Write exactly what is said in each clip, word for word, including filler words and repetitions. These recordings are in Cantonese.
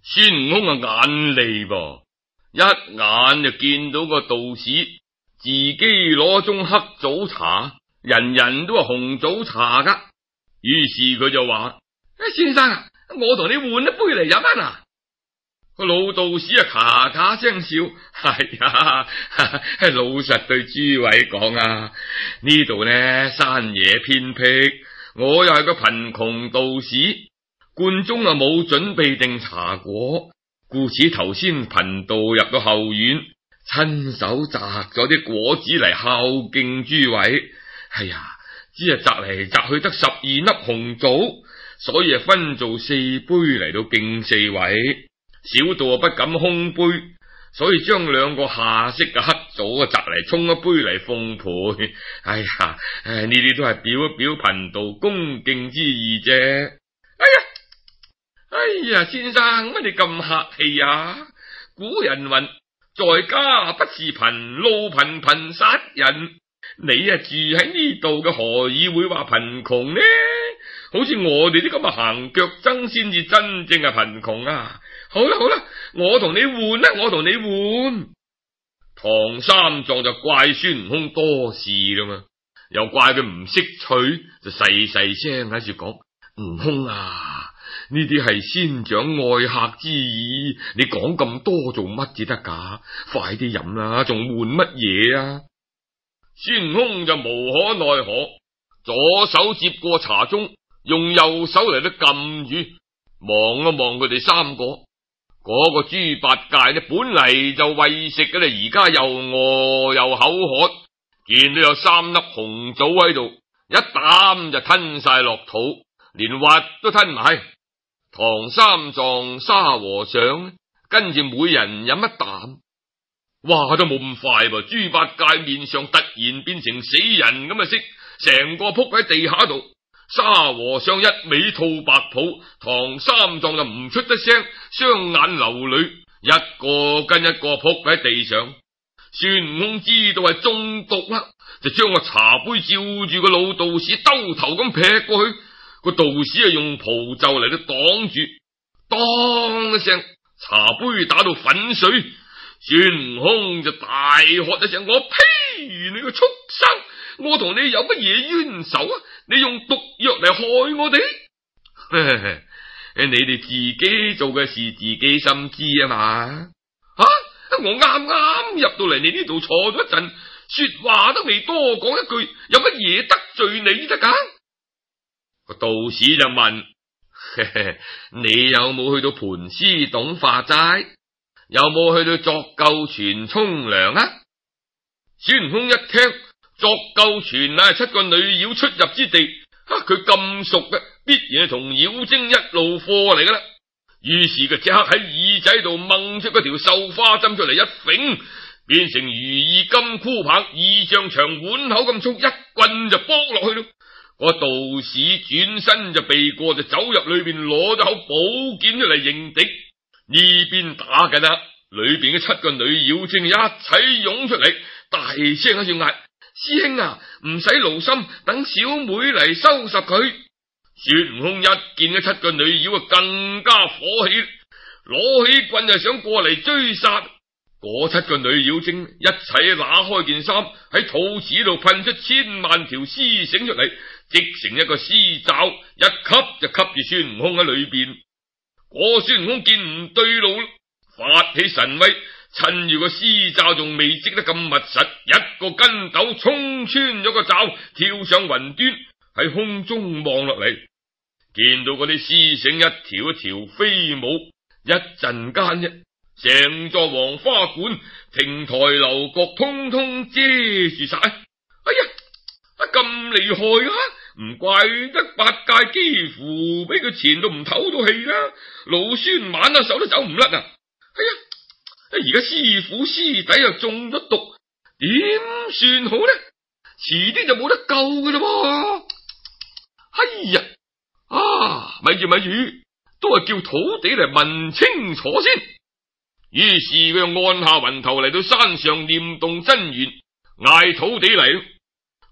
孫悟空啊眼利噃，一眼就見到個道士自己攞盅黑棗茶，人人都話紅棗茶噶。於是佢就話：先生啊，我同你換一杯嚟飲啊！個老道士啊咔咔聲笑，係啊，老實對諸位講啊，呢度呢山野偏僻，我又係個貧窮道士，觀中啊冇準備定茶果，故此頭先貧道入到後院，親手摘咗啲果子嚟孝敬諸位。哎呀，只係摘嚟摘去得十二粒紅棗，所以啊分做四杯嚟到敬四位。小道啊不敢空杯，所以將兩個下色嘅黑棗啊摘嚟沖一杯嚟奉陪。哎呀，呢啲都係表一表貧道恭敬之意啫。哎呀，哎呀，先生乜你咁客氣啊？古人云：在家不是貧，路貧貧殺人。你啊住喺呢度嘅，何以會話貧窮呢？好似我哋啲咁嘅行腳僧先至真正係貧窮啊！好啦好啦，我同你換啦，我同你換。唐三藏就怪孫悟空多事啦嘛，又怪佢唔識趣，就細細聲喺度講：悟空啊，呢啲係先長愛客之意，你講咁多做乜至得噶？快啲飲啦，仲換乜嘢啊？孫悟空就無可奈何，左手接過茶盅，用右手嚟都撳住，望一望佢哋三個。嗰個豬八戒呢，本嚟就餵食嘅啦，而家又餓又口渴，見到有三粒紅棗喺度，一啖就吞晒落肚，連核都吞埋。唐三藏、沙和尚跟住每人飲一啖，哇，都冇咁快噃！豬八戒面上突然變成死人咁嘅色，成個撲喺地下度。沙和尚一味吐白泡，唐三藏就唔出得聲，雙眼流淚，一個跟一個撲喺地上。孫悟空知道係中毒啦，就將個茶杯照住個老道士兜頭咁劈過去。個道士啊用蒲袖嚟到擋住，當一聲，茶杯打到粉碎。孫悟空就大喝一聲：我呸！你個畜生，我同你有乜嘢冤仇啊？你用毒藥嚟害我哋？你哋自己做嘅事自己心知啊嘛。啊，我啱啱入到嚟你呢度坐咗一陣，說話都未多講一句，有乜嘢得罪你得噶？個道士就問：你有冇去到盤絲洞化齋？有冇去到作救泉沖涼啊？孫悟空一聽，作救泉乃係七個女妖出入之地，啊，佢咁熟嘅，必然係同妖精一路貨嚟噶啦。於是佢即刻喺耳仔度掹出嗰條繡花針出嚟，一揈，變成如意金箍棒，二丈長，碗口咁粗，一棍就剝落去咯。個道士轉身就避過，就走入裏邊攞咗口寶劍出嚟迎敵。呢邊打緊啦，裏邊嘅七個女妖精一齊湧出嚟，大聲喺度嗌：師兄啊，唔使勞心，等小妹嚟收拾佢。孫悟空一見咗七個女妖啊，更加火氣，攞起棍就想過嚟追殺。嗰七個女妖精一齊拿開件衫，喺肚臍度噴出千萬條絲繩出嚟，織成一個絲罩，一吸就吸住孫悟空喺裏邊。我孫悟空見唔對路，發起神威，趁住個絲罩仲未織得咁密實，一個筋斗衝穿咗個罩，跳上雲端，喺空中望落嚟，見到嗰啲絲繩一條一條飛舞，一陣間啫，成座黃花館亭台樓閣通通遮住晒。哎呀，啊咁厲害啊！唔怪得八戒幾乎俾佢纏到唔唞到氣啦，老孫晚啊手都走唔甩啊！哎呀，而家師傅師弟又中咗毒，點算好呢？遲啲就冇得救噶啦噃！哎呀，啊，咪住咪住，都係叫土地嚟問清楚先。於是佢又按下雲頭嚟到山上念動真言，嗌土地嚟。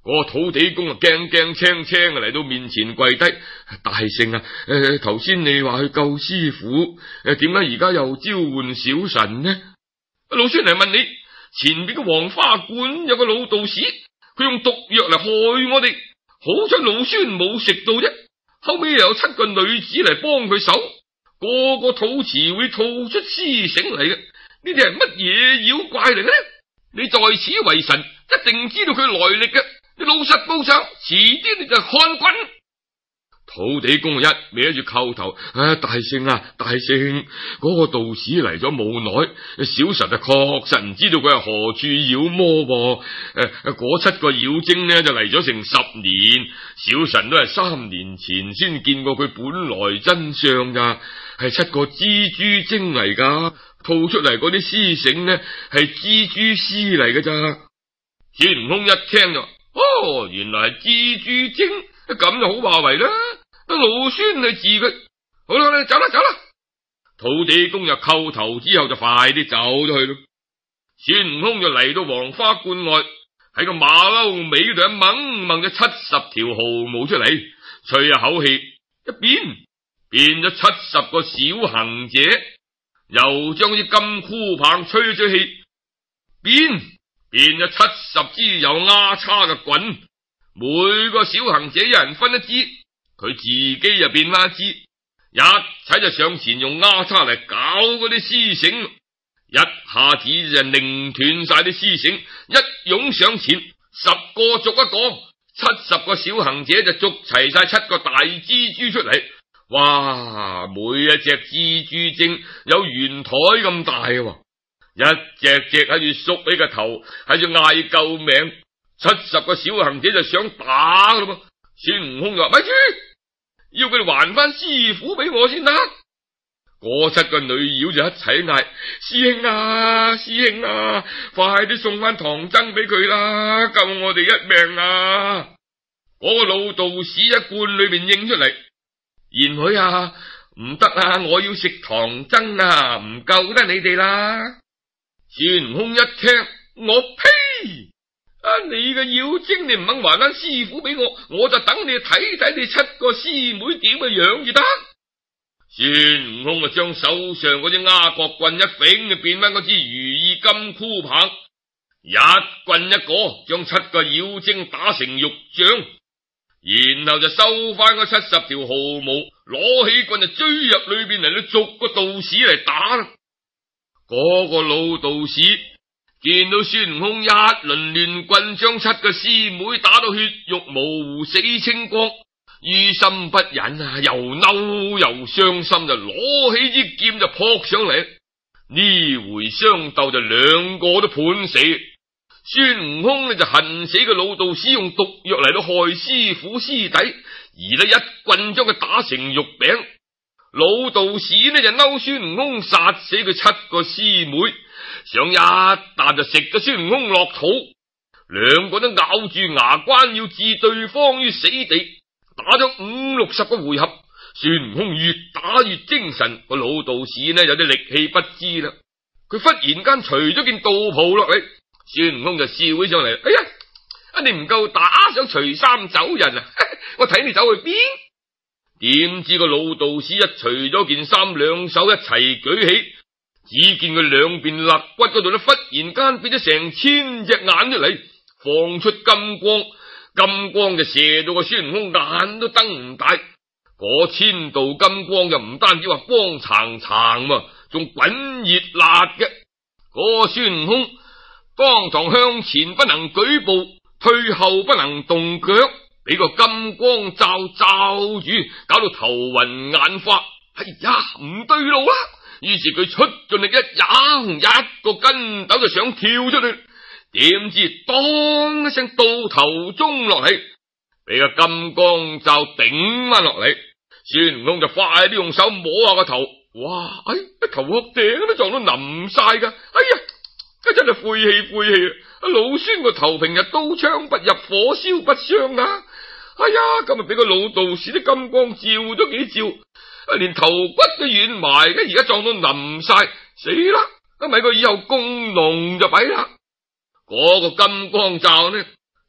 個土地公啊驚驚青青嚟到面前跪低，大聖啊，誒頭先你話去救師傅，誒點解而家又召喚小神呢？老孫嚟問你，前邊嘅黃花館有個老道士，佢用毒藥嚟害我哋，好彩老孫冇食到啫。後尾又有七個女子嚟幫佢手，個個肚臍會吐出屍繩嚟嘅，呢啲係乜嘢妖怪嚟嘅呢？你在此為神，一定知道佢來歷嘅。你老實報上，遲啲你就看棍。土地公一歪住叩頭，啊大聖啊大聖，嗰個道士嚟咗冇耐，小神啊確實唔知道佢係何處妖魔噃。誒，嗰七個妖精呢就嚟咗成十年，小神都係三年前先見過佢本來真相噶，係七個蜘蛛精嚟噶，吐出嚟嗰啲絲繩呢係蜘蛛絲嚟噶咋。孫悟空一聽就，哦，原來係蜘蛛精，咁就好話為啦。老孫去治佢，好啦，你走啦走啦。土地公又叩頭之後就快啲走咗去咯。孫悟空就嚟到黃花觀外，喺個馬騮尾度一掹掹咗七十條毫毛出嚟，吹下口氣，一變變咗七十個小行者，又將啲金箍棒吹咗氣，變變咗七十支有丫叉嘅棍，每個小行者一人分一支。佢自己又變翻一支，一齊就上前用丫叉嚟搞嗰啲絲繩，一下子就擰斷晒啲絲繩，一湧上前，十個捉一個，七十個小行者就捉齊晒七個大蜘蛛出嚟。哇！每一隻蜘蛛精有圓台咁大，一隻隻喺住縮起個頭，喺住嗌救命。七十個小行者就想打噶啦噃。孫悟空就話：咪住，要佢哋還翻師傅俾我先得。嗰七個女妖就一齊嗌：師兄啊，師兄啊，快啲送翻唐僧俾佢啦，救我哋一命啊！嗰個老道士一罐裏邊應出嚟：賢許啊，唔得啊，我要食唐僧啊，唔救得你哋啦。孫悟空一聽：我呸！啊！你個妖精，你唔肯還翻師傅俾我，我就等你睇睇你七個師妹點嘅樣至得。孫悟空啊，將手上嗰隻鴉角棍一揈，就變翻嗰支如意金箍棒，一棍一個，將七個妖精打成肉醬，然後就收翻嗰七十條毫毛，攞起棍就追入裏邊嚟，到逐個道士嚟打啦。嗰個老道士見到孫悟空一輪亂棍將七個師妹打到血肉模糊死清光，於心不忍啊，又嬲又傷心，就攞起支劍就撲上嚟。呢回相鬥就兩個都判死，孫悟空呢就恨死個老道士用毒藥嚟到害師傅師弟，而呢一棍將佢打成肉餅。老道士呢就嬲孫悟空殺死佢七個師妹，想一啖就食咗孫悟空落肚，兩個都咬住牙關要置對方於死地，打咗五六十個回合，孫悟空越打越精神，個老道士呢有啲力氣不支啦，佢忽然間除咗件道袍落嚟，孫悟空就笑起上嚟：哎呀，啊你唔夠打，想除衫走人啊？我睇你走去邊？點知個老道士一除咗件衫，兩手一齊舉起，只見佢兩邊肋骨嗰度咧，忽然間變咗成千隻眼出嚟，放出金光，金光就射到個孫悟空眼都瞪唔大。嗰千道金光就唔單止話光燦燦，仲滾熱辣嘅。嗰個孫悟空當堂向前不能舉步，退後不能動腳，俾個金光罩罩住，搞到頭暈眼花。哎呀，唔對路啦！於是佢出盡力一扔，一個筋斗就想跳出去，點知當一聲到頭中落嚟，俾個金光罩頂翻落嚟。孫悟空就快啲用手摸下個頭，哇！哎，頭殼頂都撞到腍晒噶，哎呀，真係晦氣晦氣啊！老孫個頭平日刀槍不入，火燒不傷啊！哎呀，今日俾個老道士啲金光照咗幾照，連頭骨都軟埋嘅，而家撞到腍晒，死啦！咁咪個以後工農就弊啦。嗰個金光罩呢，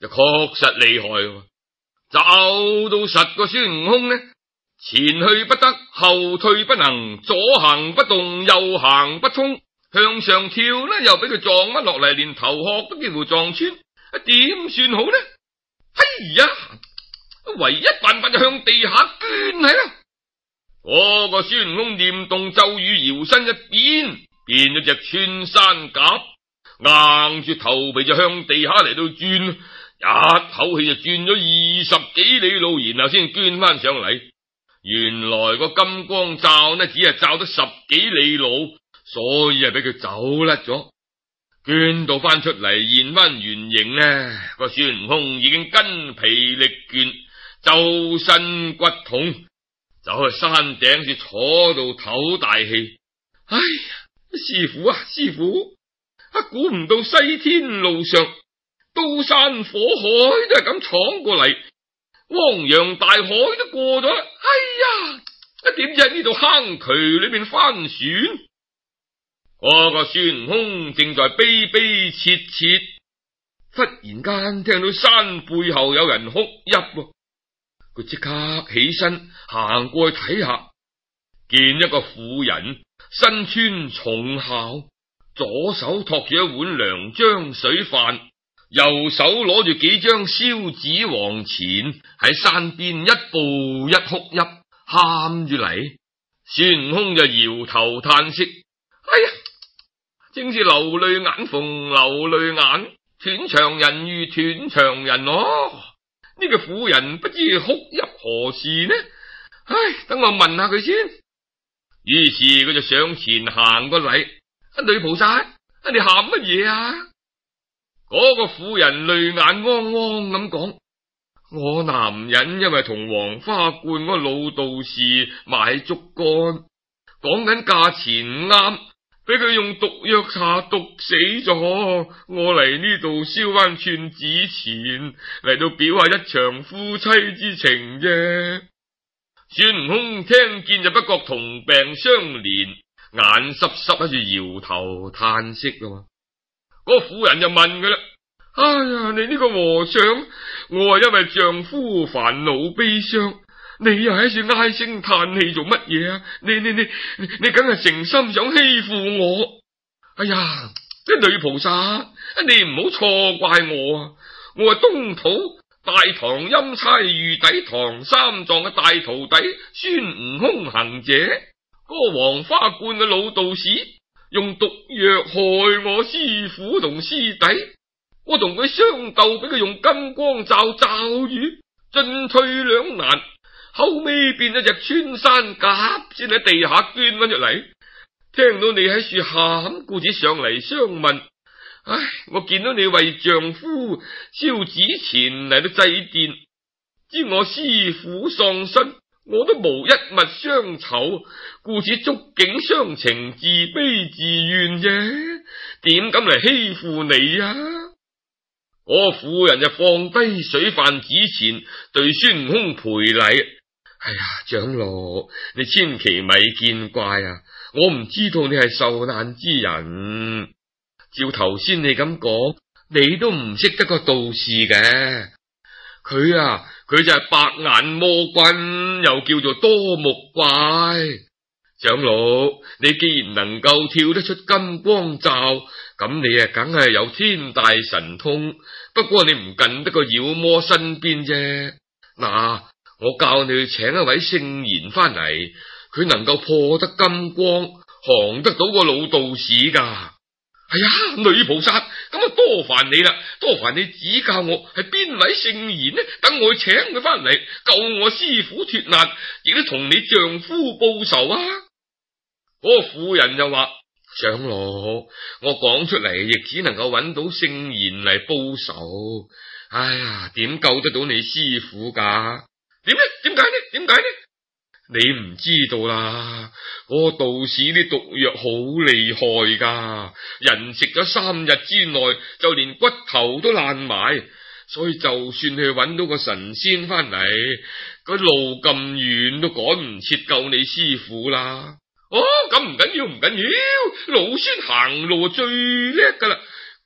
就確實厲害，找到實個孫悟空呢，前去不得，後退不能，左行不動，右行不衝，向上跳呢又俾佢撞乜落嚟，連頭殼都幾乎撞穿，點算好呢？哎呀，唯一辦法就向地下捐係啦。嗰個孫悟空念動咒語，搖身一變，變咗隻穿山甲，硬住頭皮就向地下嚟到轉，一口氣就轉咗二十幾里路，然後先捐翻上嚟。原來個金光罩呢，只係罩得十幾里路，所以係俾佢走甩咗。捐到翻出嚟現翻原形呢，個孫悟空已經筋疲力倦，周身骨痛，走去山頂處坐到唞大氣。哎呀，師傅啊，師傅，啊估唔到西天路上刀山火海都係咁闖過嚟，汪洋大海都過咗啦。哎呀，啊點知喺呢度坑渠裏面翻船？嗰個孫悟空正在悲悲切切，忽然間聽到山背後有人哭泣，佢即刻起身行過去睇下，見一個婦人身穿重孝，左手托住一碗涼漿水飯，右手攞住幾張燒紙黃錢，喺山邊一步一哭泣，喊住嚟。孫悟空就搖頭嘆息：哎呀，正是流淚眼逢流淚眼，斷腸人如斷腸人哦。呢個婦人不知哭泣何事呢？唉，等我問下佢先。於是佢就上前行個禮：啊，女菩薩，你喊乜嘢啊？嗰個婦人淚眼汪汪咁講：我男人因為同黃花觀嗰老道士買竹竿，講緊價錢唔啱，俾佢用毒藥茶毒死咗，我嚟呢度燒翻串紙錢嚟到表下一場夫妻之情啫。孫悟空聽見就不覺同病相憐，眼濕濕喺度搖頭嘆息噶嘛。嗰個婦人就問佢啦：哎呀，你呢個和尚，我係因為丈夫煩惱悲傷，你又喺處唉聲嘆氣做乜嘢啊？你你你你你梗係誠心想欺負我。哎呀，啲女菩薩，你唔好錯怪我啊！我係東土大唐欽差御底唐三藏嘅大徒弟孫悟空行者，嗰個黃花觀嘅老道士用毒藥害我師父同師弟，我同佢相鬥，俾佢用金光罩罩住，進退兩難，後尾變咗隻穿山甲，先喺地下捐翻出嚟。聽到你喺樹喊，故此上嚟相問。唉，我見到你為丈夫燒紙錢嚟到祭奠，知我師父喪身，我都無一物相酬，故此觸景傷情，自悲自怨啫，點敢嚟欺負你啊？嗰個婦人就放低水飯紙錢，對孫悟空賠禮：哎呀，長老，你千祈咪見怪啊！我唔知道你係受難之人。照頭先你咁講，你都唔識得個道士嘅。佢啊，佢就係白眼魔君，又叫做多目怪。長老，你既然能夠跳得出金光罩，咁你啊梗係有天大神通，不過你唔近得個妖魔身邊啫。嗱，我教你去請一位聖賢翻嚟，佢能夠破得金光，降得到個老道士噶。哎呀，女菩薩，咁啊多煩你啦，多煩你指教我係邊位聖賢呢？等我去請佢翻嚟，救我師父脫難，亦都同你丈夫報仇啊！嗰個婦人就話：長老，我講出嚟亦只能夠揾到聖賢嚟報仇。哎呀，點救得到你師父噶？點呢？點解呢？點解呢？你唔知道啦，嗰個道士啲毒藥好厲害噶，人食咗三日之內就連骨頭都爛埋，所以就算去揾到個神仙翻嚟，個路咁遠都趕唔切救你師父啦。哦，咁唔緊要，唔緊要，老孫行路最叻噶啦，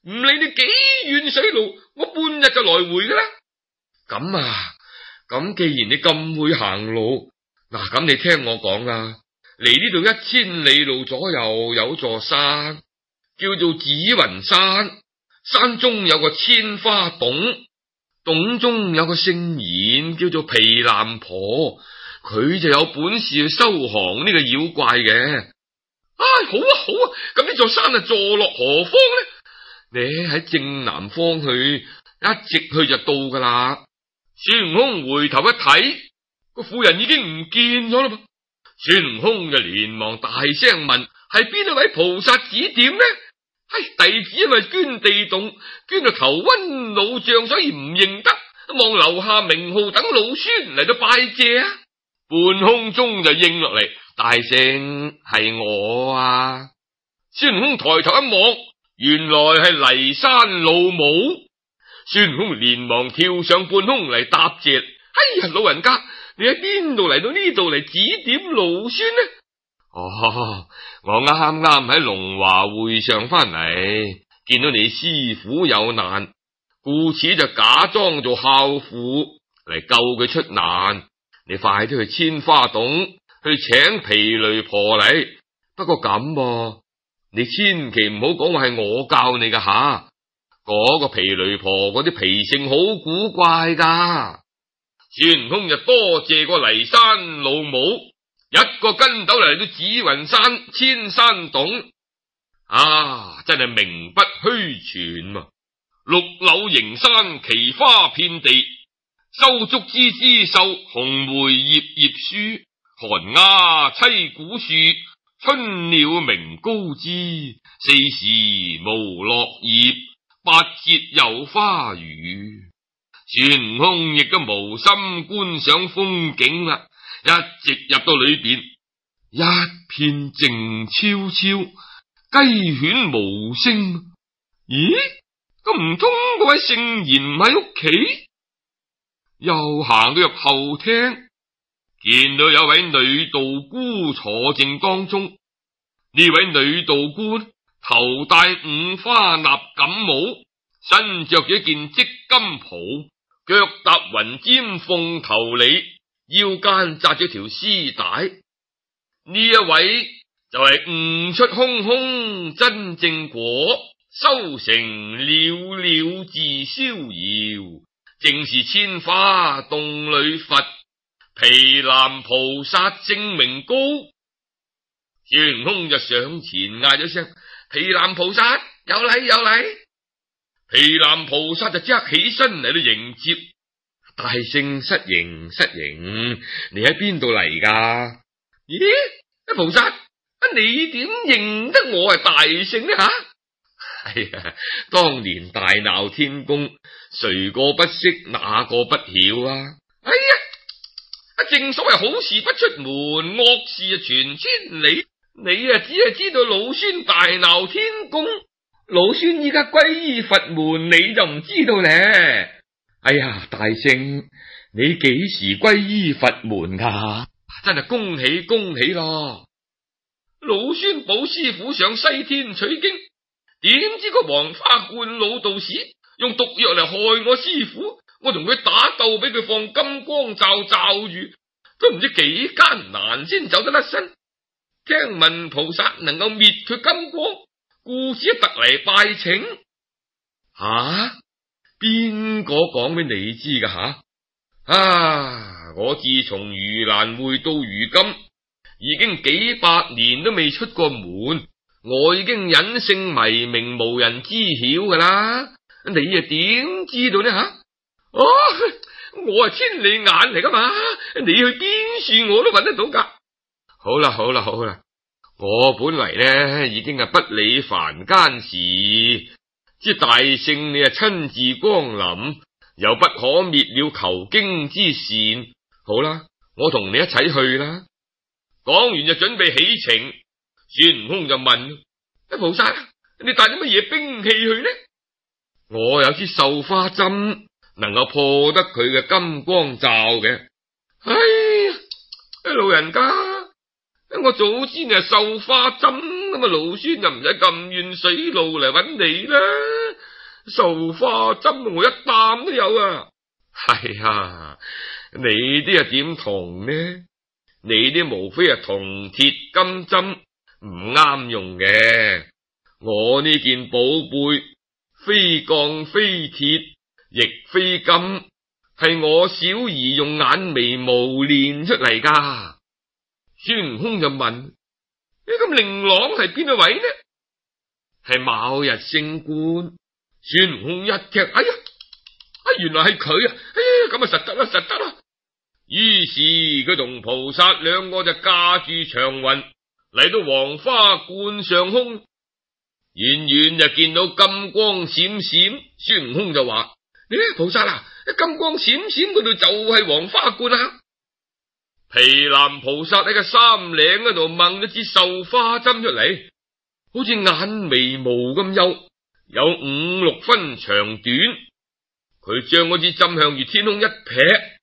唔理你幾遠水路，我半日就來回噶啦。咁啊，咁既然你咁會行路，嗱，咁你聽我講啦，嚟呢度一千里路左右有座山，叫做紫雲山，山中有個千花洞，洞中有個聖賢叫做毗藍婆，佢就有本事去收降呢個妖怪嘅。唉、哎，好啊好啊，咁呢座山啊坐落何方呢？你喺正南方去，一直去就到噶啦。孫悟空回頭一睇，個婦人已經唔見咗啦噃。孫悟空就連忙大聲問：係邊一位菩薩指點呢？唉、哎，弟子因為捐地洞，捐到頭昏腦脹，所以唔認得，望樓下名號等老孫嚟到拜謝啊！半空中就應落嚟，大聲：係我啊！孫悟空抬頭一望，原來係驪山老母。孫悟空連忙跳上半空嚟答謝：哎呀，老人家，你喺邊度嚟到呢度嚟指點老孫呢？哦，我啱啱喺龍華會上翻嚟，見到你師父有難，故此就假裝做孝父嚟救佢出難。你快啲去千花洞去請毗雷婆嚟。不過咁、啊，你千祈唔好講話係我教你噶吓。嗰個毗雷婆嗰啲脾性好古怪噶。孫悟空就多謝個驪山老母，一個跟斗嚟到紫雲山千山洞。啊，真係名不虛傳啊！綠柳營山，奇花遍地，修竹枝枝秀，紅梅葉葉疏，寒鴉棲古樹，春鳥鳴高枝，四時無落葉，八節有花雨。孫悟空亦都無心觀賞風景啦，一直入到裏邊，一片靜悄悄，雞犬無聲。咦？咁唔通嗰位聖賢唔喺屋企？又行到入後廳，見到有位女道姑坐正當中。呢位女道姑頭戴五花納錦帽，身着住一件織金袍，腳踏雲尖鳳頭鯉，腰間紮住條絲帶。呢一位就係悟出空空真正果，修成了了自逍遙，正是千花洞裏佛，毗藍菩薩姓名高。孫悟空就上前嗌咗聲：毗藍菩薩有禮有禮。毗藍菩薩就即刻起身嚟到迎接。大聖失迎失迎，你喺邊度嚟噶？咦，菩薩，你點認得我係大聖呢？吓，係啊，當年大鬧天宮，誰個不識，哪個不曉啊？哎呀，正所謂好事不出門，惡事啊傳千里。你啊只係知道老孫大鬧天宮，老孫依家皈依佛門，你就唔知道咧。哎呀，大聖，你幾時皈依佛門噶？真係恭喜恭喜咯！老孫保師傅上西天取經，點知個黃花冠老道士用毒藥嚟害我師傅，我同佢打鬥，俾佢放金光罩罩住，都唔知幾艱難先走得甩身。聽聞菩薩能夠滅佢金光，故此特嚟拜請。吓？邊個講俾你知噶吓？啊！我自從盂蘭會到如今，已經幾百年都未出過門，我已經隱姓埋名，無人知曉噶啦。你啊點知道呢吓？哦，我係千里眼嚟噶嘛，你去邊處我都揾得到噶。好啦好啦好啦，我本嚟呢已經係不理凡間事，知大聖你係親自光臨，又不可滅了求經之善。好啦，我同你一齊去啦。講完就準備起程，孫悟空就問：菩薩，你帶啲乜嘢兵器去呢？我有支繡花針，能夠破得佢嘅金光罩嘅。哎呀，老人家，我早知你係繡花針，咁啊老孫就唔使咁遠水路嚟揾你啦。 繡花針我一擔都有啊。係啊，你啲啊點同呢？你啲無非係銅鐵金針，唔啱用嘅。我呢件寶貝非鋼非鐵亦非金，係我小兒用眼眉毛練出嚟噶。孫悟空就問：呢咁令郎係邊一位呢？係某日升官。孫悟空一聽，哎呀，啊原來係佢啊！哎呀，咁啊實得啦，實得啦。於是佢同菩薩兩個就駕住長雲嚟到黃花觀上空，遠遠就見到金光閃閃。孫悟空就話：誒，菩薩啊，金光閃閃嗰度就係黃花觀啊！毗藍菩薩喺個衫領嗰度掹咗支繡花針出嚟，好似眼眉毛咁幼，有五六分長短。佢將嗰支針向住天空一劈，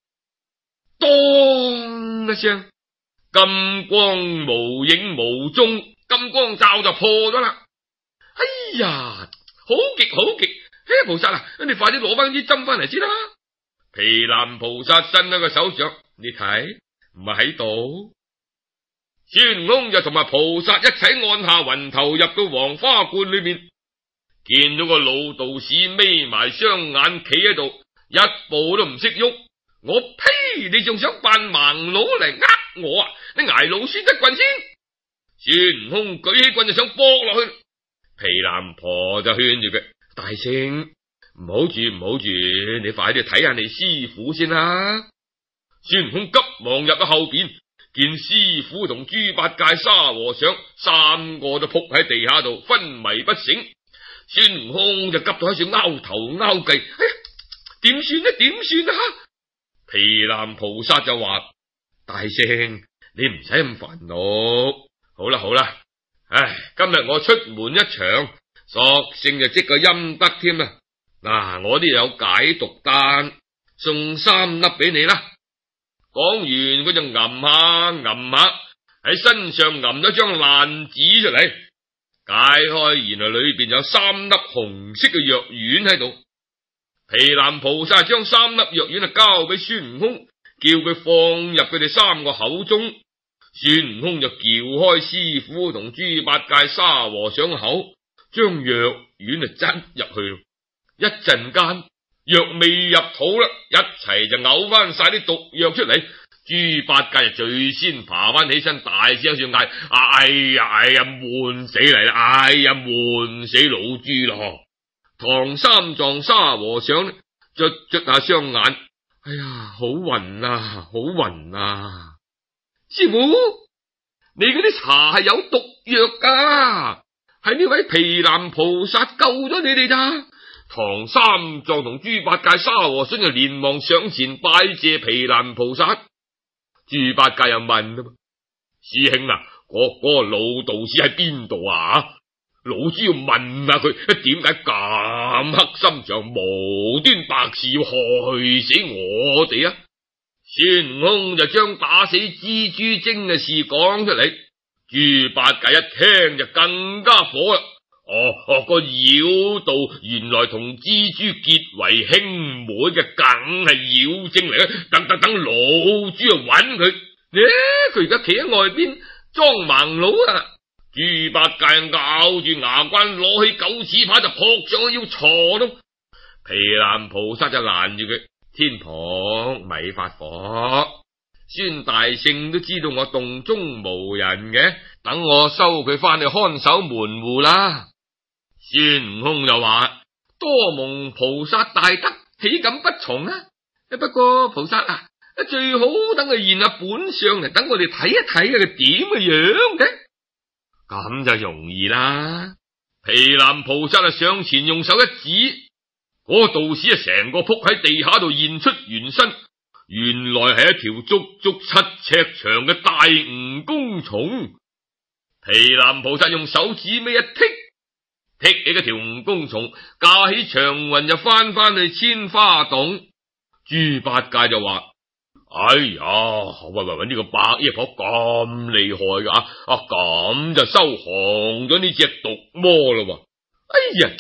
當一聲，金光無影無蹤，金光罩就破咗啦。哎呀，好極好極！嘿，菩薩啊，你快啲攞翻支針翻嚟先啦！毗藍菩薩伸喺個手上，你睇唔係喺度？孫悟空就同埋菩薩一齊按下雲頭，入到黃花觀裏面，見到個老道士眯埋雙眼企喺度，一步都唔識喐。我呸！你仲想扮盲佬嚟呃我啊？你挨老孫一棍先！孫悟空舉起棍就想搏落去，毗藍婆就勸住佢：大聖，唔好住唔好住，你快啲睇下你師傅先啦。孫悟空急忙入咗後邊，見師傅同豬八戒、沙和尚三個都仆喺地下度昏迷不醒。孫悟空就急到喺度拗頭拗計，哎呀，點算呢？點算啊？毗藍菩薩就話：大聖，你唔使咁煩惱。好啦好啦，唉，今日我出門一場，索性就積個陰德添啦。嗱，我啲有解毒丹，送三粒俾你啦。講完佢就揞下揞下，喺身上揞咗張爛紙出嚟，解開，原來裏邊有三粒紅色嘅藥丸喺度。毗藍菩薩將三粒藥丸啊交俾孫悟空，叫佢放入佢哋三個口中。孫悟空就撬開師傅同豬八戒、沙和尚口，將藥丸啊擠入去。一陣間藥未入肚啦，一齊就嘔翻晒啲毒藥出嚟。豬八戒就最先爬翻起身，大聲上嗌：哎呀哎呀，悶死嚟啦！哎呀，悶死老豬咯！唐三藏、沙和尚捽捽下雙眼，哎呀，好暈啊，好暈啊！師傅，你嗰啲茶係有毒藥噶，係呢位毗藍菩薩救咗你哋咋？唐三藏同豬八戒、沙和尚就連忙上前拜謝毗藍菩薩。豬八戒又問啦：師兄啊，嗰、嗰個老道士喺邊度啊？老子要問下佢，點解咁黑心腸，無端白事要害死我哋啊？孫悟空就將打死蜘蛛精嘅事講出嚟，豬八戒一聽就更加火啦。哦哦，個妖道原來同蜘蛛結為兄妹嘅，梗係妖精嚟嘅。等等等，老豬去揾佢。呢，佢而家企喺外邊裝盲佬啊！豬八戒咬住牙關，攞起九齒耙就撲上去要鋤咯。毗藍菩薩就攔住佢：天婆咪發火，孫大聖都知道我洞中無人嘅，等我收佢翻去看守門戶啦。孫悟空就話：多蒙菩薩大德，豈敢不從啊？不過菩薩啊，最好等佢現下本相嚟，等我哋睇一睇佢點嘅樣嘅。咁就容易啦。毗藍菩薩啊上前用手一指，嗰、那個道士啊成個仆喺地下度現出原身，原來係一條足足七尺長嘅大蜈蚣蟲。毗藍菩薩用手指尾一剔，剔起嗰條蜈蚣蟲，駕起長雲就翻翻去千花洞。豬八戒就話：哎呀，喂喂喂，呢、這個白衣婆咁厲害噶啊！咁就收降咗呢隻毒魔咯。哎呀，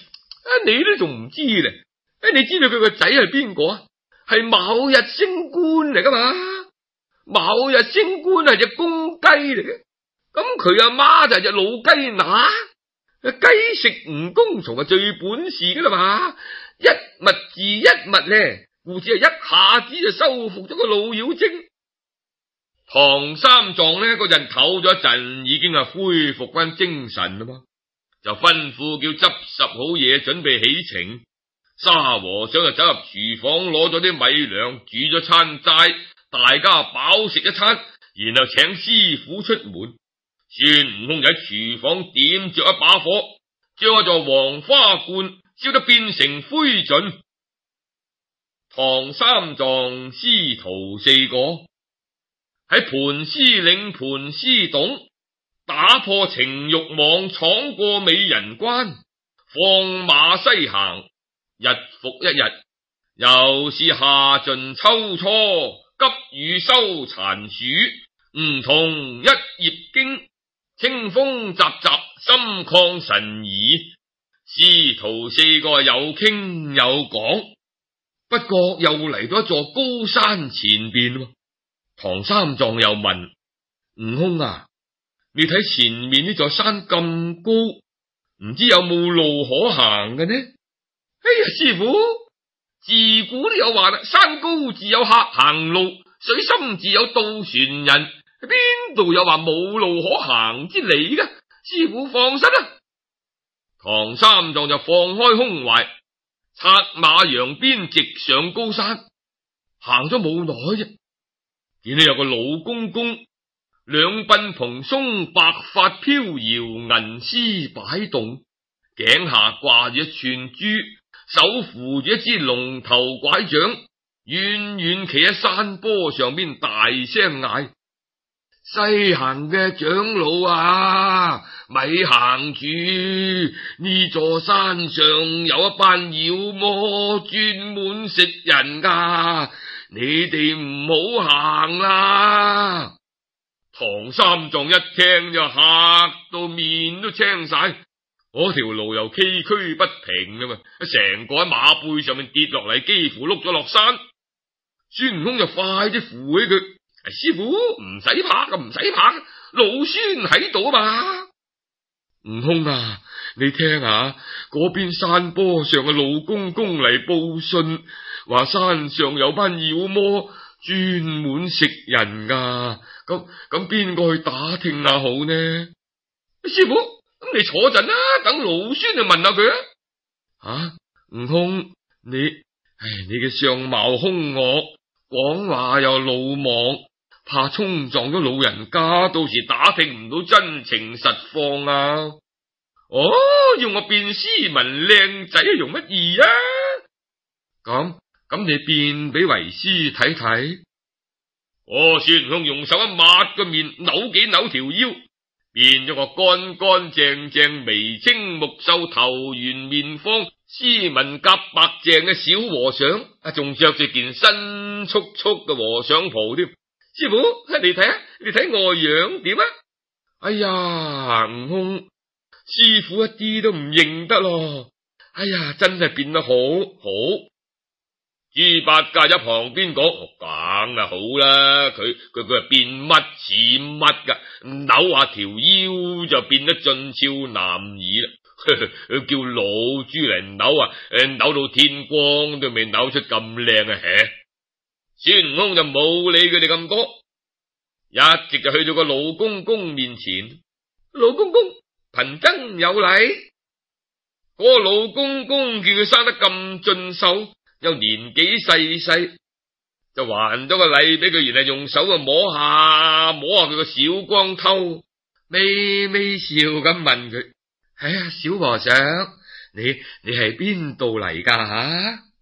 你都仲唔知咧？你知道佢個仔係邊個啊？係某日星官嚟噶嘛？某日星官係隻公雞嚟嘅，咁佢阿媽就係隻老雞乸。雞食蜈蚣蟲係最本事噶啦嘛，一物治一物咧，故此係一下子就收服咗個老妖精。唐三藏呢嗰陣唞咗一陣，已經係恢復翻精神啦嘛，就吩咐叫執拾好嘢，準備起程。沙和尚就走入廚房，攞咗啲米糧，煮咗餐齋，大家飽食一餐，然後請師傅出門。孫悟空就喺廚房點着一把火，將一座黃花罐燒得變成灰燼。唐三藏師徒四個喺盤絲嶺、盤絲洞打破情欲網，闖過美人關，放馬西行，日復一日，又是夏盡秋初，急雨收殘暑，梧桐一葉驚，清風習習，心曠神怡。師徒四個有傾有講，不過又嚟到一座高山前邊。唐三藏又問悟空啊，你睇前面呢座山咁高，唔知有冇路可行嘅呢？哎呀，師傅，自古都有話啦，山高自有客行路，水深自有渡船人，邊度有話冇路可行之理㗎？師傅放心啦。唐三藏就放開胸懷，策馬揚鞭，直上高山。行咗冇耐啫，見到有個老公公，兩鬢蓬鬆，白髮飄搖，銀絲擺動，頸下掛住一串珠，手扶住一支龍頭拐杖，遠遠企喺山坡上邊，大聲嗌：西行嘅長老啊，咪行住！呢座山上有一班妖魔，專門食人噶，你哋唔好行啦！唐三藏一聽就嚇到面都青晒，嗰條路又崎嶇不平噶嘛，成個喺馬背上面跌落嚟，幾乎碌咗落山。孫悟空就快啲扶起佢，師傅唔使怕噶，唔使怕，老孫喺度啊嘛。悟空啊，你聽下，嗰邊山坡上嘅老公公嚟報信，話山上有班妖魔專門食人噶，咁咁邊個去打聽下好呢？師傅，咁你坐陣啦，等老孫去問下佢啊。啊，悟空，你，唉，你嘅相貌兇惡，講話又魯莽，怕衝撞咗老人家，到時打聽唔到真情實況啊！哦，要我變斯文靚仔容乜易啊？咁咁你變俾為師睇睇。哦，孫悟空用手一抹個面，扭幾扭條腰，變咗個乾乾淨淨、眉清目秀、頭圓面方、斯文夾白淨嘅小和尚，啊，仲着住件新簇簇嘅和尚袍添。師傅，你睇下，你睇我樣點啊？哎呀，悟空，師傅一啲都唔認得咯。哎呀，真係變得好好。豬八戒喺旁邊講：梗係好啦，佢佢佢係變乜似乜噶，扭下條腰就變得俊俏男兒啦。叫老豬嚟扭啊，誒，扭到天光都未扭出咁靚啊！嘿，孫悟空就冇理佢哋咁多，一直就去到個老公公面前。老公公，貧僧有禮。嗰個老公公見佢生得咁俊秀，又年紀細細，就還咗個禮俾佢，然後用手啊摸下摸下佢個小光頭，微微笑咁問佢：哎呀，小和尚，你你係邊度嚟噶吓？